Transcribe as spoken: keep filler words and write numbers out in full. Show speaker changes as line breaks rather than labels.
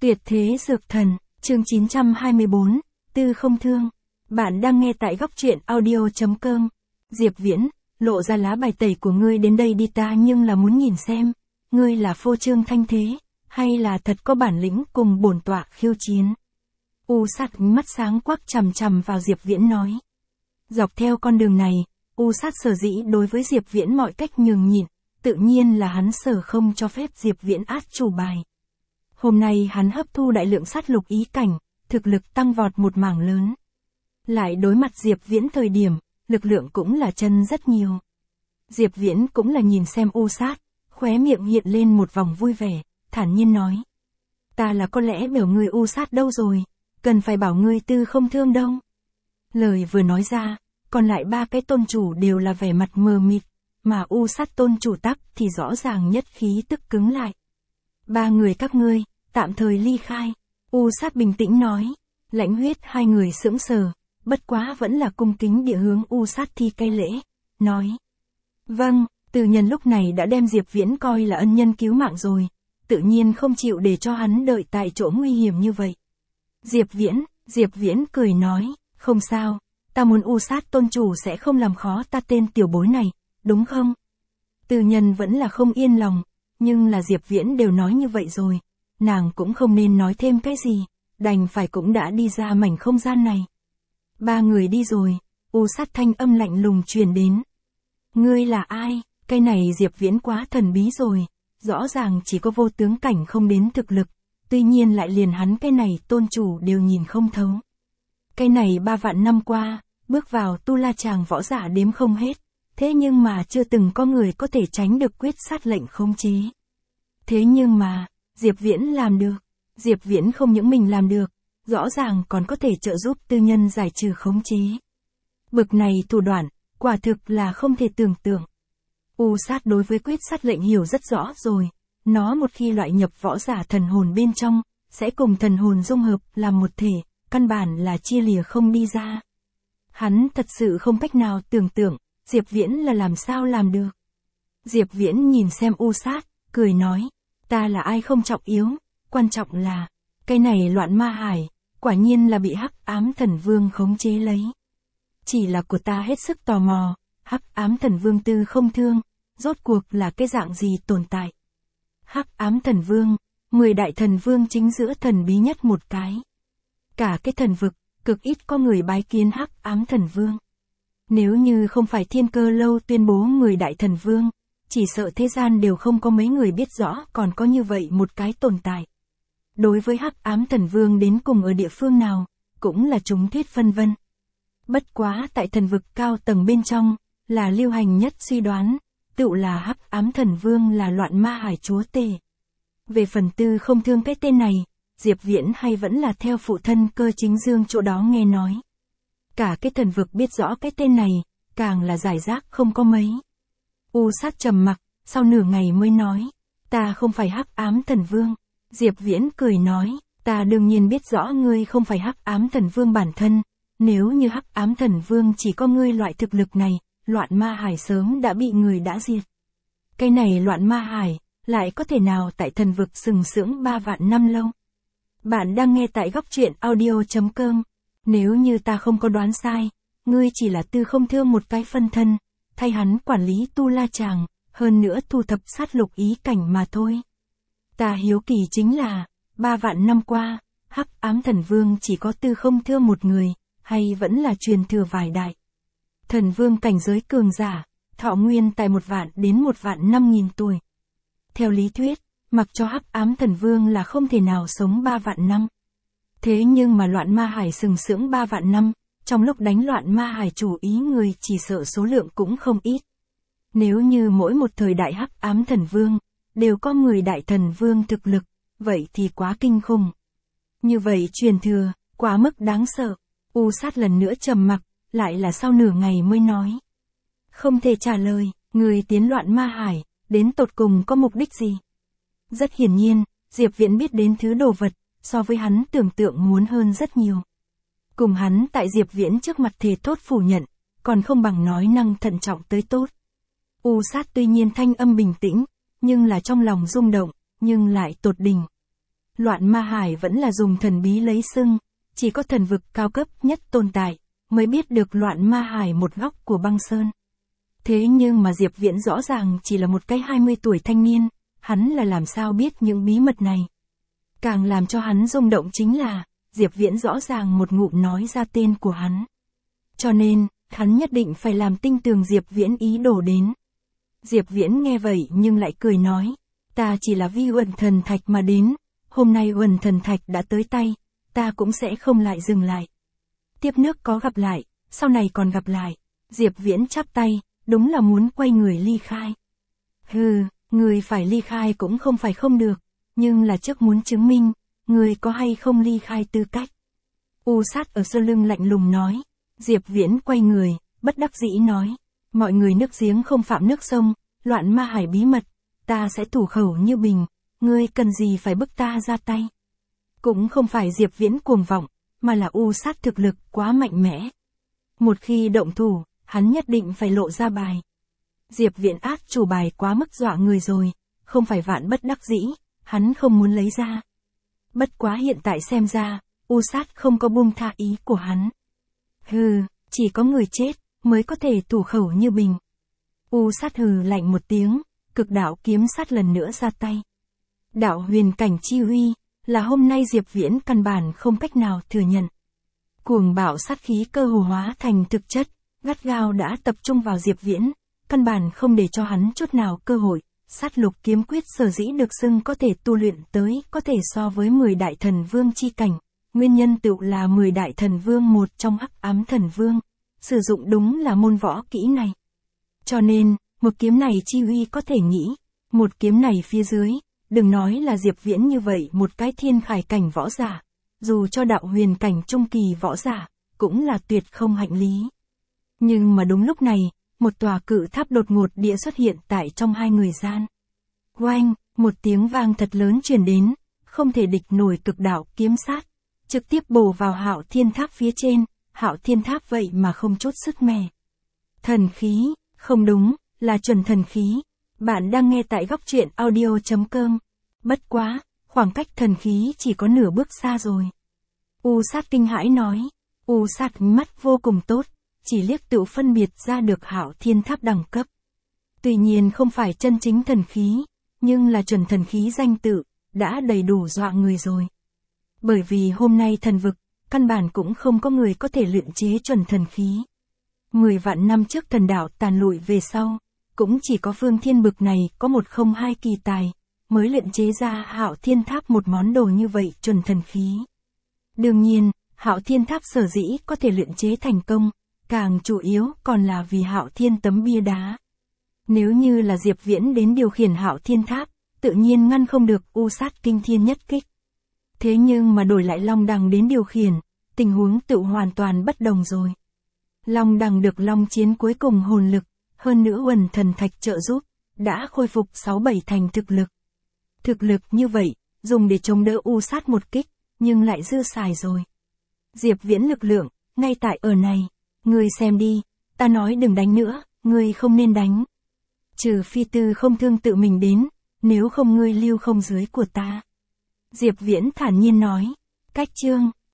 Tuyệt thế dược thần, chương chín trăm hai mươi bốn, Tư không thương. Bạn đang nghe tại góc truyện audio.com. Diệp Viễn, lộ ra lá bài tẩy của ngươi đến đây đi, ta nhưng là muốn nhìn xem, ngươi là phô trương thanh thế, hay là thật có bản lĩnh cùng bổn tọa khiêu chiến. U Sát mắt sáng quắc chằm chằm vào Diệp Viễn nói. Dọc theo con đường này, U Sát sở dĩ đối với Diệp Viễn mọi cách nhường nhịn, tự nhiên là hắn sở không cho phép Diệp Viễn át chủ bài. Hôm nay hắn hấp thu đại lượng sát lục ý cảnh, thực lực tăng vọt một mảng lớn. Lại đối mặt Diệp Viễn thời điểm, lực lượng cũng là chân rất nhiều. Diệp Viễn cũng là nhìn xem U Sát, khóe miệng hiện lên một vòng vui vẻ, thản nhiên nói. Ta là có lẽ biểu ngươi U Sát đâu rồi, cần phải bảo ngươi Tư không thương đâu. Lời vừa nói ra, còn lại ba cái tôn chủ đều là vẻ mặt mờ mịt, mà U Sát tôn chủ tắc thì rõ ràng nhất khí tức cứng lại. Ba người các ngươi, tạm thời ly khai. U Sát bình tĩnh nói. Lãnh Huyết hai người sững sờ, bất quá vẫn là cung kính địa hướng U Sát thi cây lễ, nói. Vâng, Từ Nhân lúc này đã đem Diệp Viễn coi là ân nhân cứu mạng rồi, tự nhiên không chịu để cho hắn đợi tại chỗ nguy hiểm như vậy. Diệp Viễn, Diệp Viễn cười nói, không sao, ta muốn U Sát tôn chủ sẽ không làm khó ta tên tiểu bối này, đúng không? Từ Nhân vẫn là không yên lòng, nhưng là Diệp Viễn đều nói như vậy rồi, nàng cũng không nên nói thêm cái gì, đành phải cũng đã đi ra mảnh không gian này. Ba người đi rồi, U Sát thanh âm lạnh lùng truyền đến. Ngươi là ai? Cái này Diệp Viễn quá thần bí rồi, rõ ràng chỉ có vô tướng cảnh không đến thực lực, tuy nhiên lại liền hắn cái này tôn chủ đều nhìn không thấu. Cái này ba vạn năm qua, bước vào tu la tràng võ giả đếm không hết, thế nhưng mà chưa từng có người có thể tránh được quyết sát lệnh khống chế. Thế nhưng mà, Diệp Viễn làm được, Diệp Viễn không những mình làm được, rõ ràng còn có thể trợ giúp Tư Nhân giải trừ khống chế. Bực này thủ đoạn, quả thực là không thể tưởng tượng. U Sát đối với quyết sát lệnh hiểu rất rõ rồi, nó một khi loại nhập võ giả thần hồn bên trong, sẽ cùng thần hồn dung hợp làm một thể, căn bản là chia lìa không đi ra. Hắn thật sự không cách nào tưởng tượng, Diệp Viễn là làm sao làm được. Diệp Viễn nhìn xem U Sát, cười nói, ta là ai không trọng yếu, quan trọng là, cái này loạn ma hải, quả nhiên là bị Hắc Ám Thần Vương khống chế lấy. Chỉ là của ta hết sức tò mò, Hắc Ám Thần Vương Tư không thương, rốt cuộc là cái dạng gì tồn tại. Hắc Ám Thần Vương, mười đại thần vương chính giữa thần bí nhất một cái. Cả cái thần vực, cực ít có người bái kiến Hắc Ám Thần Vương. Nếu như không phải Thiên Cơ Lâu tuyên bố mười đại thần vương, chỉ sợ thế gian đều không có mấy người biết rõ còn có như vậy một cái tồn tại. Đối với Hắc Ám Thần Vương đến cùng ở địa phương nào, cũng là chúng thuyết phân vân. Bất quá tại thần vực cao tầng bên trong, là lưu hành nhất suy đoán, tựu là Hắc Ám Thần Vương là loạn ma hải chúa tể. Về phần Tư không thương cái tên này, Diệp Viễn hay vẫn là theo phụ thân Cơ Chính Dương chỗ đó nghe nói. Cả cái thần vực biết rõ cái tên này, càng là giải rác không có mấy. U Sát trầm mặc, sau nửa ngày mới nói, ta không phải Hắc Ám Thần Vương. Diệp Viễn cười nói, ta đương nhiên biết rõ ngươi không phải Hắc Ám Thần Vương bản thân, nếu như Hắc Ám Thần Vương chỉ có ngươi loại thực lực này, loạn ma hải sớm đã bị người đã diệt. Cái này loạn ma hải, lại có thể nào tại thần vực sừng sững ba vạn năm lâu? Bạn đang nghe tại góc truyện audio.com. Nếu như ta không có đoán sai, ngươi chỉ là Tư không thương một cái phân thân, thay hắn quản lý tu la tràng, hơn nữa thu thập sát lục ý cảnh mà thôi. Ta hiếu kỳ chính là, ba vạn năm qua, Hắc Ám Thần Vương chỉ có Tư không thương một người, hay vẫn là truyền thừa vài đại. Thần Vương cảnh giới cường giả, thọ nguyên tại một vạn đến một vạn năm nghìn tuổi. Theo lý thuyết, mặc cho Hắc Ám Thần Vương là không thể nào sống ba vạn năm. Thế nhưng mà loạn ma hải sừng sững ba vạn năm, trong lúc đánh loạn ma hải chủ ý người chỉ sợ số lượng cũng không ít. Nếu như mỗi một thời đại Hắc Ám Thần Vương, đều có mười đại thần vương thực lực, vậy thì quá kinh khủng. Như vậy truyền thừa, quá mức đáng sợ. U Sát lần nữa trầm mặc, lại là sau nửa ngày mới nói. Không thể trả lời, người tiến loạn ma hải, đến tột cùng có mục đích gì? Rất hiển nhiên, Diệp Viễn biết đến thứ đồ vật, so với hắn tưởng tượng muốn hơn rất nhiều. Cùng hắn tại Diệp Viễn trước mặt thề thốt phủ nhận, còn không bằng nói năng thận trọng tới tốt. U Sát tuy nhiên thanh âm bình tĩnh, nhưng là trong lòng rung động, nhưng lại tột đỉnh. Loạn Ma Hải vẫn là dùng thần bí lấy xưng, chỉ có thần vực cao cấp nhất tồn tại, mới biết được Loạn Ma Hải một góc của băng sơn. Thế nhưng mà Diệp Viễn rõ ràng chỉ là một cái hai mươi tuổi thanh niên, hắn là làm sao biết những bí mật này. Càng làm cho hắn rung động chính là, Diệp Viễn rõ ràng một ngụm nói ra tên của hắn. Cho nên, hắn nhất định phải làm tinh tường Diệp Viễn ý đồ đến. Diệp Viễn nghe vậy nhưng lại cười nói, ta chỉ là vì Uẩn Thần Thạch mà đến, hôm nay Uẩn Thần Thạch đã tới tay, ta cũng sẽ không lại dừng lại. Tiếp nước có gặp lại, sau này còn gặp lại. Diệp Viễn chắp tay, đúng là muốn quay người ly khai. Hừ, người phải ly khai cũng không phải không được, nhưng là trước muốn chứng minh, người có hay không ly khai tư cách. U Sát ở sau lưng lạnh lùng nói. Diệp Viễn quay người, bất đắc dĩ nói, mọi người nước giếng không phạm nước sông, Loạn Ma Hải bí mật, ta sẽ thủ khẩu như bình, ngươi cần gì phải bức ta ra tay. Cũng không phải Diệp Viễn cuồng vọng, mà là U Sát thực lực quá mạnh mẽ. Một khi động thủ, hắn nhất định phải lộ ra bài. Diệp Viễn át chủ bài quá mức dọa người rồi, không phải vạn bất đắc dĩ, hắn không muốn lấy ra. Bất quá hiện tại xem ra, U Sát không có buông tha ý của hắn. Hừ, chỉ có người chết, mới có thể thủ khẩu như bình. U Sát hừ lạnh một tiếng, cực đạo kiếm sát lần nữa ra tay. Đạo huyền cảnh chi huy, là hôm nay Diệp Viễn căn bản không cách nào thừa nhận. Cuồng bạo sát khí cơ hồ hóa thành thực chất, gắt gao đã tập trung vào Diệp Viễn, căn bản không để cho hắn chút nào cơ hội. Sát lục kiếm quyết sở dĩ được xưng có thể tu luyện tới có thể so với mười đại thần vương chi cảnh. Nguyên nhân tựu là mười đại thần vương một trong hắc ám thần vương, sử dụng đúng là môn võ kỹ này. Cho nên, một kiếm này chi huy có thể nghĩ, một kiếm này phía dưới, đừng nói là Diệp Viễn như vậy một cái thiên khải cảnh võ giả, dù cho đạo huyền cảnh trung kỳ võ giả, cũng là tuyệt không hạnh lý. Nhưng mà đúng lúc này, một tòa cự tháp đột ngột địa xuất hiện tại trong hai người gian. Oanh, một tiếng vang thật lớn truyền đến, không thể địch nổi cực đạo kiếm sát, trực tiếp bổ vào Hạo Thiên Tháp phía trên, Hạo Thiên Tháp vậy mà không chút sức mẻ. Thần khí, không đúng, là chuẩn thần khí. Bạn đang nghe tại góc truyện audio chấm com. Bất quá, khoảng cách thần khí chỉ có nửa bước xa rồi. U Sát kinh hãi nói. U Sát mắt vô cùng tốt, chỉ liếc tự phân biệt ra được Hạo Thiên Tháp đẳng cấp. Tuy nhiên không phải chân chính thần khí, nhưng là chuẩn thần khí danh tự, đã đầy đủ dọa người rồi. Bởi vì hôm nay thần vực, căn bản cũng không có người có thể luyện chế chuẩn thần khí. Mười vạn năm trước thần đạo tàn lụi về sau, cũng chỉ có Phương Thiên bực này có một không hai kỳ tài, mới luyện chế ra Hạo Thiên Tháp một món đồ như vậy chuẩn thần khí. Đương nhiên, Hạo Thiên Tháp sở dĩ có thể luyện chế thành công, càng chủ yếu còn là vì Hạo Thiên tấm bia đá. Nếu như là Diệp Viễn đến điều khiển Hạo Thiên Tháp, tự nhiên ngăn không được U Sát kinh thiên nhất kích. Thế nhưng mà đổi lại Long Đằng đến điều khiển, tình huống tự hoàn toàn bất đồng rồi. Long Đằng được Long Chiến cuối cùng hồn lực, hơn nữa Uẩn Thần Thạch trợ giúp, đã khôi phục sáu bảy thành thực lực. Thực lực như vậy, dùng để chống đỡ U Sát một kích, nhưng lại dư xài rồi. Diệp Viễn lực lượng, ngay tại ở này, ngươi xem đi, ta nói đừng đánh nữa, ngươi không nên đánh. Trừ phi Tư Không Thương tự mình đến, nếu không ngươi lưu không dưới của ta. Diệp Viễn thản nhiên nói, cách chương.